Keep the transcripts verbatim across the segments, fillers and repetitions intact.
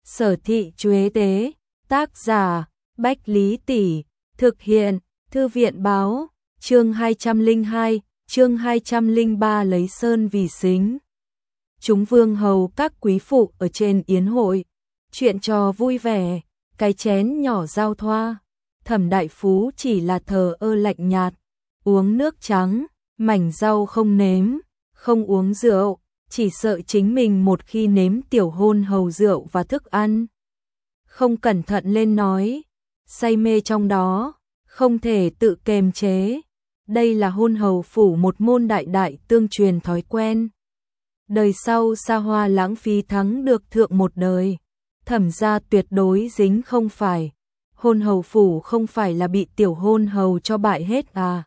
Sở thị Chuế tế, tác giả, Bách Lý Tỷ, thực hiện, Thư viện báo, chương hai trăm lẻ hai, chương hai trăm lẻ ba lấy sơn vì xính. Chúng vương hầu các quý phụ ở trên yến hội, chuyện trò vui vẻ, cái chén nhỏ giao thoa. Thẩm đại phú chỉ là thờ ơ lạnh nhạt, uống nước trắng, mảnh rau không nếm, không uống rượu, chỉ sợ chính mình một khi nếm tiểu hôn hầu rượu và thức ăn. Không cẩn thận lên nói, say mê trong đó, không thể tự kềm chế. Đây là hôn hầu phủ một môn đại đại tương truyền thói quen. Đời sau xa hoa lãng phí thắng được thượng một đời, Thẩm gia tuyệt đối dính không phải. Hôn hầu phủ không phải là bị tiểu hôn hầu cho bại hết à.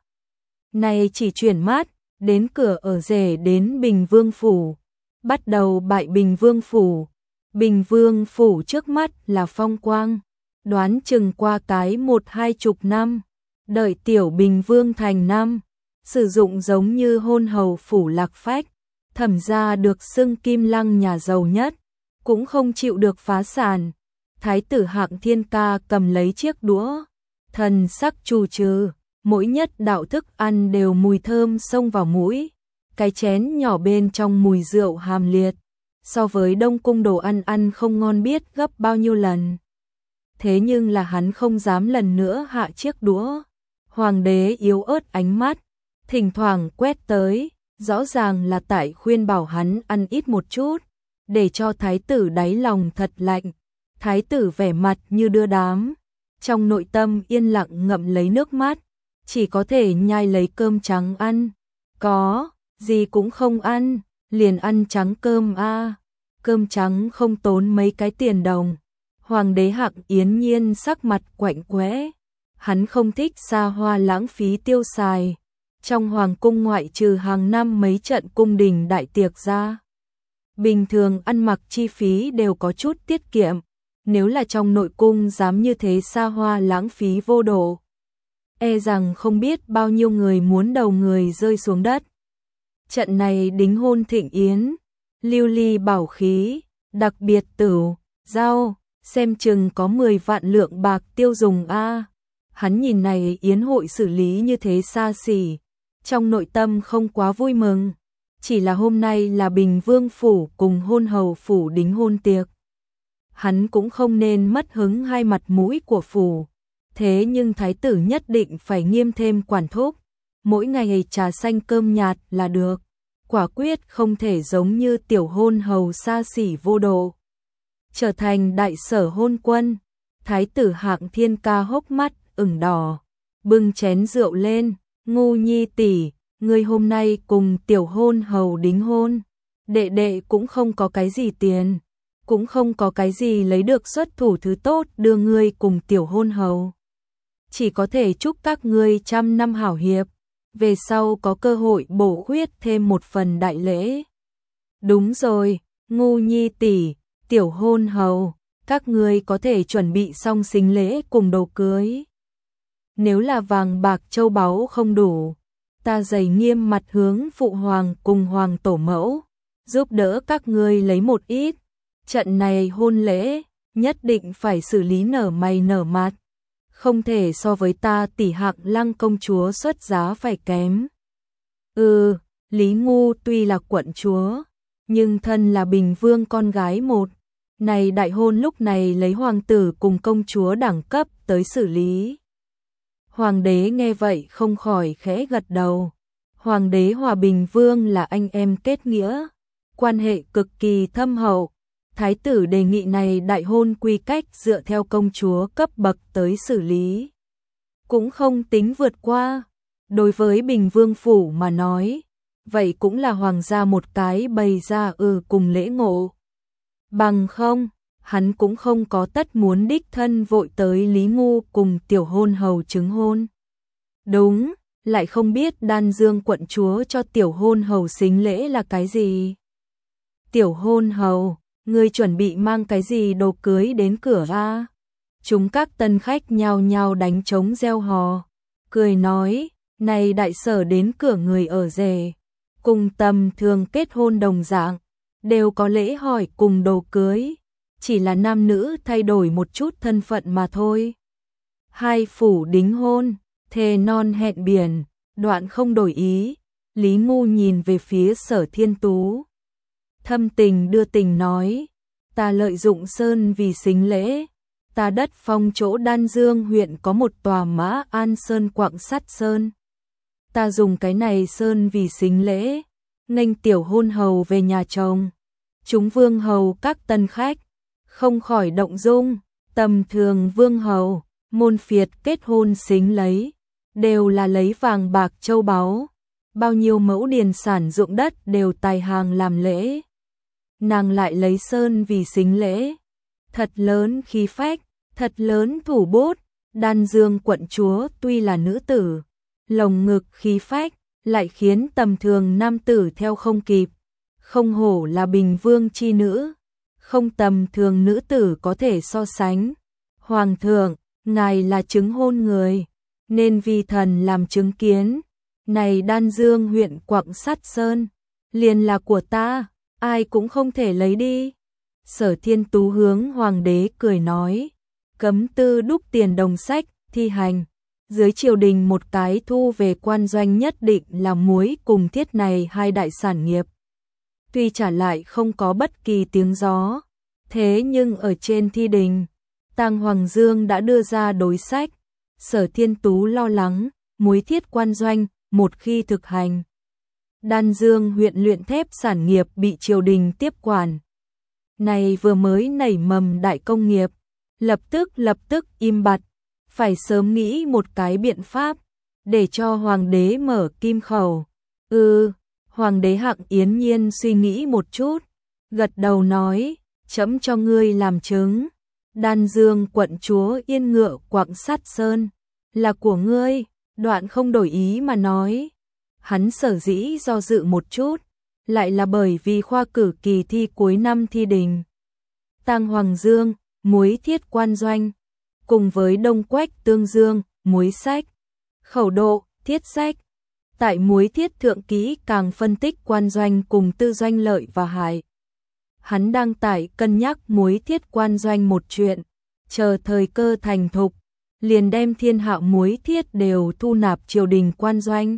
Này chỉ chuyển mắt, đến cửa ở rể đến Bình Vương phủ, bắt đầu bại Bình Vương phủ. Bình Vương phủ trước mắt là phong quang, đoán chừng qua cái một hai chục năm, đợi tiểu Bình Vương thành năm, sử dụng giống như hôn hầu phủ Lạc Phách. Thẩm gia được xưng kim lăng nhà giàu nhất, cũng không chịu được phá sản. Thái tử Hạng Thiên Ca cầm lấy chiếc đũa, thần sắc trù trừ, mỗi nhất đạo thức ăn đều mùi thơm xông vào mũi, cái chén nhỏ bên trong mùi rượu hàm liệt, so với Đông cung đồ ăn ăn không ngon biết gấp bao nhiêu lần. Thế nhưng là hắn không dám lần nữa hạ chiếc đũa. Hoàng đế yếu ớt ánh mắt, thỉnh thoảng quét tới, rõ ràng là tại khuyên bảo hắn ăn ít một chút, để cho thái tử đáy lòng thật lạnh. Thái tử vẻ mặt như đưa đám, trong nội tâm yên lặng ngậm lấy nước mắt, chỉ có thể nhai lấy cơm trắng ăn. Có, gì cũng không ăn, liền ăn trắng cơm a. À. Cơm trắng không tốn mấy cái tiền đồng. Hoàng đế Hạng Yến Nhiên sắc mặt quạnh quẽ, hắn không thích xa hoa lãng phí tiêu xài. Trong hoàng cung ngoại trừ hàng năm mấy trận cung đình đại tiệc ra, bình thường ăn mặc chi phí đều có chút tiết kiệm. Nếu là trong nội cung dám như thế xa hoa lãng phí vô độ, e rằng không biết bao nhiêu người muốn đầu người rơi xuống đất. Trận này đính hôn thịnh yến, lưu ly bảo khí, đặc biệt tửu, rau, xem chừng có mười vạn lượng bạc tiêu dùng a. À. Hắn nhìn này yến hội xử lý như thế xa xỉ, trong nội tâm không quá vui mừng, chỉ là hôm nay là Bình Vương phủ cùng hôn hầu phủ đính hôn tiệc. Hắn cũng không nên mất hứng hai mặt mũi của phủ. Thế nhưng thái tử nhất định phải nghiêm thêm quản thúc, mỗi ngày trà xanh cơm nhạt là được, quả quyết không thể giống như tiểu hôn hầu xa xỉ vô độ. Trở thành đại sở hôn quân, thái tử Hạng Thiên Ca hốc mắt ửng đỏ, bưng chén rượu lên, Ngu Nhi tỷ, ngươi hôm nay cùng tiểu hôn hầu đính hôn, đệ đệ cũng không có cái gì tiền, cũng không có cái gì lấy được xuất thủ thứ tốt đưa ngươi cùng tiểu hôn hầu. Chỉ có thể chúc các ngươi trăm năm hảo hiệp, về sau có cơ hội bổ khuyết thêm một phần đại lễ. Đúng rồi, Ngu Nhi tỷ, tiểu hôn hầu, các ngươi có thể chuẩn bị xong sính lễ cùng đồ cưới. Nếu là vàng bạc châu báu không đủ, ta dày nghiêm mặt hướng phụ hoàng cùng hoàng tổ mẫu, giúp đỡ các ngươi lấy một ít. Trận này hôn lễ, nhất định phải xử lý nở mày nở mặt, không thể so với ta tỷ Hạng Lăng công chúa xuất giá phải kém. Ừ, Lý Ngu tuy là quận chúa, nhưng thân là Bình Vương con gái một, này đại hôn lúc này lấy hoàng tử cùng công chúa đẳng cấp tới xử lý. Hoàng đế nghe vậy không khỏi khẽ gật đầu. Hoàng đế hòa Bình Vương là anh em kết nghĩa, quan hệ cực kỳ thâm hậu. Thái tử đề nghị này đại hôn quy cách dựa theo công chúa cấp bậc tới xử lý, cũng không tính vượt qua. Đối với Bình Vương phủ mà nói, vậy cũng là hoàng gia một cái bày ra ừ cùng lễ ngộ. Bằng không, hắn cũng không có tất muốn đích thân vội tới Lý Ngu cùng tiểu hôn hầu chứng hôn. Đúng, lại không biết Đan Dương quận chúa cho tiểu hôn hầu sính lễ là cái gì. Tiểu hôn hầu, ngươi chuẩn bị mang cái gì đồ cưới đến cửa a? Chúng các tân khách nhao nhao đánh trống reo hò, cười nói, này đại sở đến cửa người ở rể, cùng tầm thường kết hôn đồng dạng, đều có lễ hỏi cùng đồ cưới. chỉ là nam nữ thay đổi một chút thân phận mà thôi. Hai phủ đính hôn, thề non hẹn biển, đoạn không đổi ý. Lý Ngu nhìn về phía Sở Thiên Tú, thâm tình đưa tình nói, ta lợi dụng sơn vì xính lễ, ta đất phong chỗ Đan Dương huyện có một tòa Mã An Sơn Quặng Sắt Sơn. Ta dùng cái này sơn vì xính lễ, nghênh tiểu hôn hầu về nhà chồng. Chúng vương hầu các tân khách, không khỏi động dung, tầm thường vương hầu, môn phiệt kết hôn xính lấy, đều là lấy vàng bạc châu báu, bao nhiêu mẫu điền sản ruộng đất đều tài hàng làm lễ. Nàng lại lấy sơn vì xính lễ, thật lớn khí phách, thật lớn thủ bút. Đan Dương quận chúa tuy là nữ tử, lồng ngực khí phách, lại khiến tầm thường nam tử theo không kịp. Không hổ là bình vương chi nữ, không tầm thường nữ tử có thể so sánh. Hoàng thượng, ngài là chứng hôn người, nên vi thần làm chứng kiến. Này Đan Dương huyện Quặng Sắt Sơn, liền là của ta, ai cũng không thể lấy đi. Sở Thiên Tú hướng hoàng đế cười nói, cấm tư đúc tiền đồng sách, thi hành. Dưới triều đình một cái thu về quan doanh nhất định là muối cùng thiết này hai đại sản nghiệp. Tuy trả lại không có bất kỳ tiếng gió, thế nhưng ở trên thi đình, Tang Hoàng Dương đã đưa ra đối sách. Sở Thiên Tú lo lắng, muối thiết quan doanh, một khi thực hành, Đan Dương huyện luyện thép sản nghiệp bị triều đình tiếp quản. Này vừa mới nảy mầm đại công nghiệp, lập tức lập tức im bặt, phải sớm nghĩ một cái biện pháp, để cho hoàng đế mở kim khẩu. Ừ, hoàng đế Hạng Yến Nhiên suy nghĩ một chút, gật đầu nói, trẫm cho ngươi làm chứng. Đan Dương quận chúa yên ngựa Quặng Sắt Sơn, là của ngươi, đoạn không đổi ý mà nói. Hắn sở dĩ do dự một chút, lại là bởi vì khoa cử kỳ thi cuối năm thi đình. Tang Hoàng Dương, muối thiết quan doanh, cùng với Đông Quách Tương Dương, muối sách, khẩu độ, thiết sách. Tại muối thiết thượng kỹ càng phân tích quan doanh cùng tư doanh lợi và hại. Hắn đang tại cân nhắc muối thiết quan doanh một chuyện, chờ thời cơ thành thục, liền đem thiên hạ muối thiết đều thu nạp triều đình quan doanh,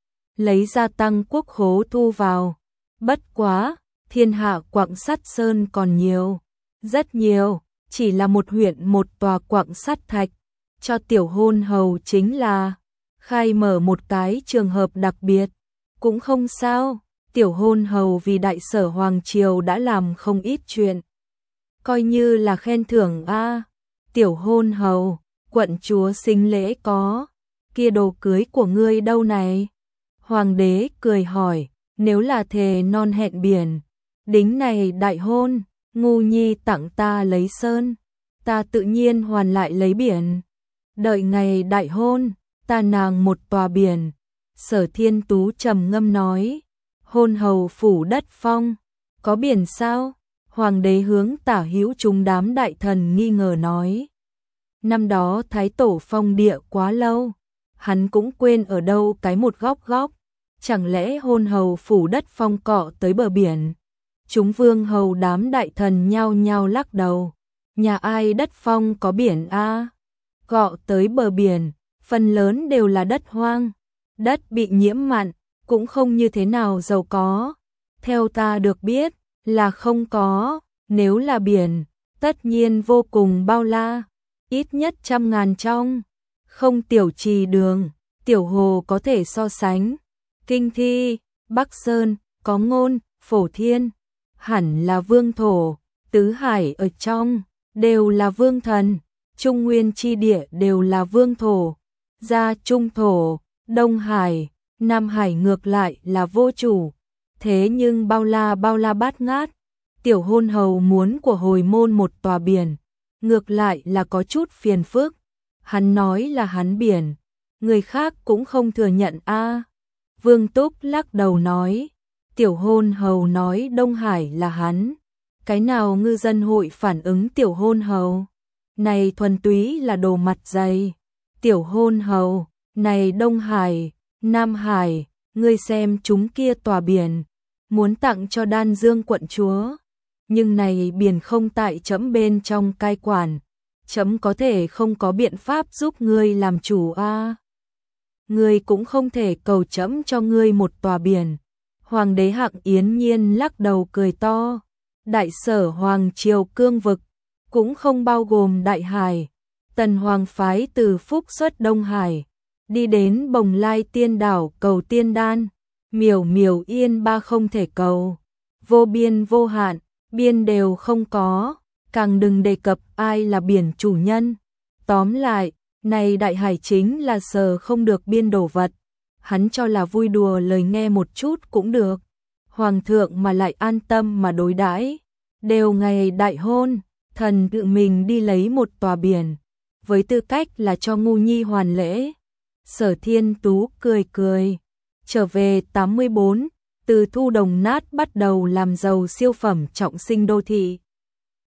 lấy gia tăng quốc khố thu vào. Bất quá, thiên hạ Quặng Sắt Sơn còn nhiều, rất nhiều, chỉ là một huyện một tòa quặng sắt thạch, cho tiểu hôn hầu chính là khai mở một cái trường hợp đặc biệt, cũng không sao. Tiểu hôn hầu vì đại sở hoàng triều đã làm không ít chuyện, coi như là khen thưởng a. À, tiểu hôn hầu, quận chúa xính lễ có, kia đồ cưới của ngươi đâu này? Hoàng đế cười hỏi, nếu là thề non hẹn biển, đính này đại hôn, Ngu nhi tặng ta lấy sơn, ta tự nhiên hoàn lại lấy biển. Đợi ngày đại hôn, ta nàng một tòa biển. Sở Thiên Tú trầm ngâm nói, hôn hầu phủ đất phong, có biển sao? Hoàng đế hướng tả hữu chúng đám đại thần nghi ngờ nói. Năm đó Thái Tổ phong địa quá lâu, hắn cũng quên ở đâu cái một góc góc, chẳng lẽ hôn hầu phủ đất phong cọ tới bờ biển? Chúng vương hầu đám đại thần nhao nhao lắc đầu, nhà ai đất phong có biển a? À? Cọ tới bờ biển, phần lớn đều là đất hoang, đất bị nhiễm mặn, cũng không như thế nào giàu có. Theo ta được biết, là không có, nếu là biển, tất nhiên vô cùng bao la, ít nhất trăm ngàn trong, không tiểu trì đường, tiểu hồ có thể so sánh. Kinh Thi, Bắc Sơn, có ngôn, Phổ Thiên, hẳn là vương thổ, tứ hải ở trong, đều là vương thần, trung nguyên chi địa đều là vương thổ, gia trung thổ, đông hải, nam hải ngược lại là vô chủ. Thế nhưng bao la bao la bát ngát, tiểu hôn hầu muốn của hồi môn một tòa biển, ngược lại là có chút phiền phức. Hắn nói là hắn biển, người khác cũng không thừa nhận a. À, Vương Túc lắc đầu nói, tiểu hôn hầu nói Đông Hải là hắn, cái nào ngư dân hội phản ứng tiểu hôn hầu? Này thuần túy là đồ mặt dày. Tiểu hôn hầu, này Đông Hải, Nam Hải, ngươi xem chúng kia tòa biển, muốn tặng cho Đan Dương quận chúa. nhưng này biển không tại trẫm bên trong cai quản, trẫm có thể không có biện pháp giúp ngươi làm chủ a. À. Ngươi cũng không thể cầu trẫm cho ngươi một tòa biển. Hoàng đế Hạng Yến Nhiên lắc đầu cười to, đại sở hoàng triều cương vực cũng không bao gồm Đại Hải. Tần Hoàng phái từ Phúc xuất Đông Hải, đi đến Bồng Lai Tiên đảo cầu tiên đan, miểu miểu yên ba không thể cầu, vô biên vô hạn, biên đều không có, càng đừng đề cập ai là biển chủ nhân. Tóm lại, này Đại Hải chính là sờ không được biên đồ vật, hắn cho là vui đùa lời nghe một chút cũng được. Hoàng thượng mà lại an tâm mà đối đãi, đều ngày đại hôn, thần tự mình đi lấy một tòa biển, với tư cách là cho ngu nhi hoàn lễ. Sở Thiên Tú cười cười, trở về tám mươi bốn, từ thu đồng nát bắt đầu làm giàu siêu phẩm trọng sinh đô thị.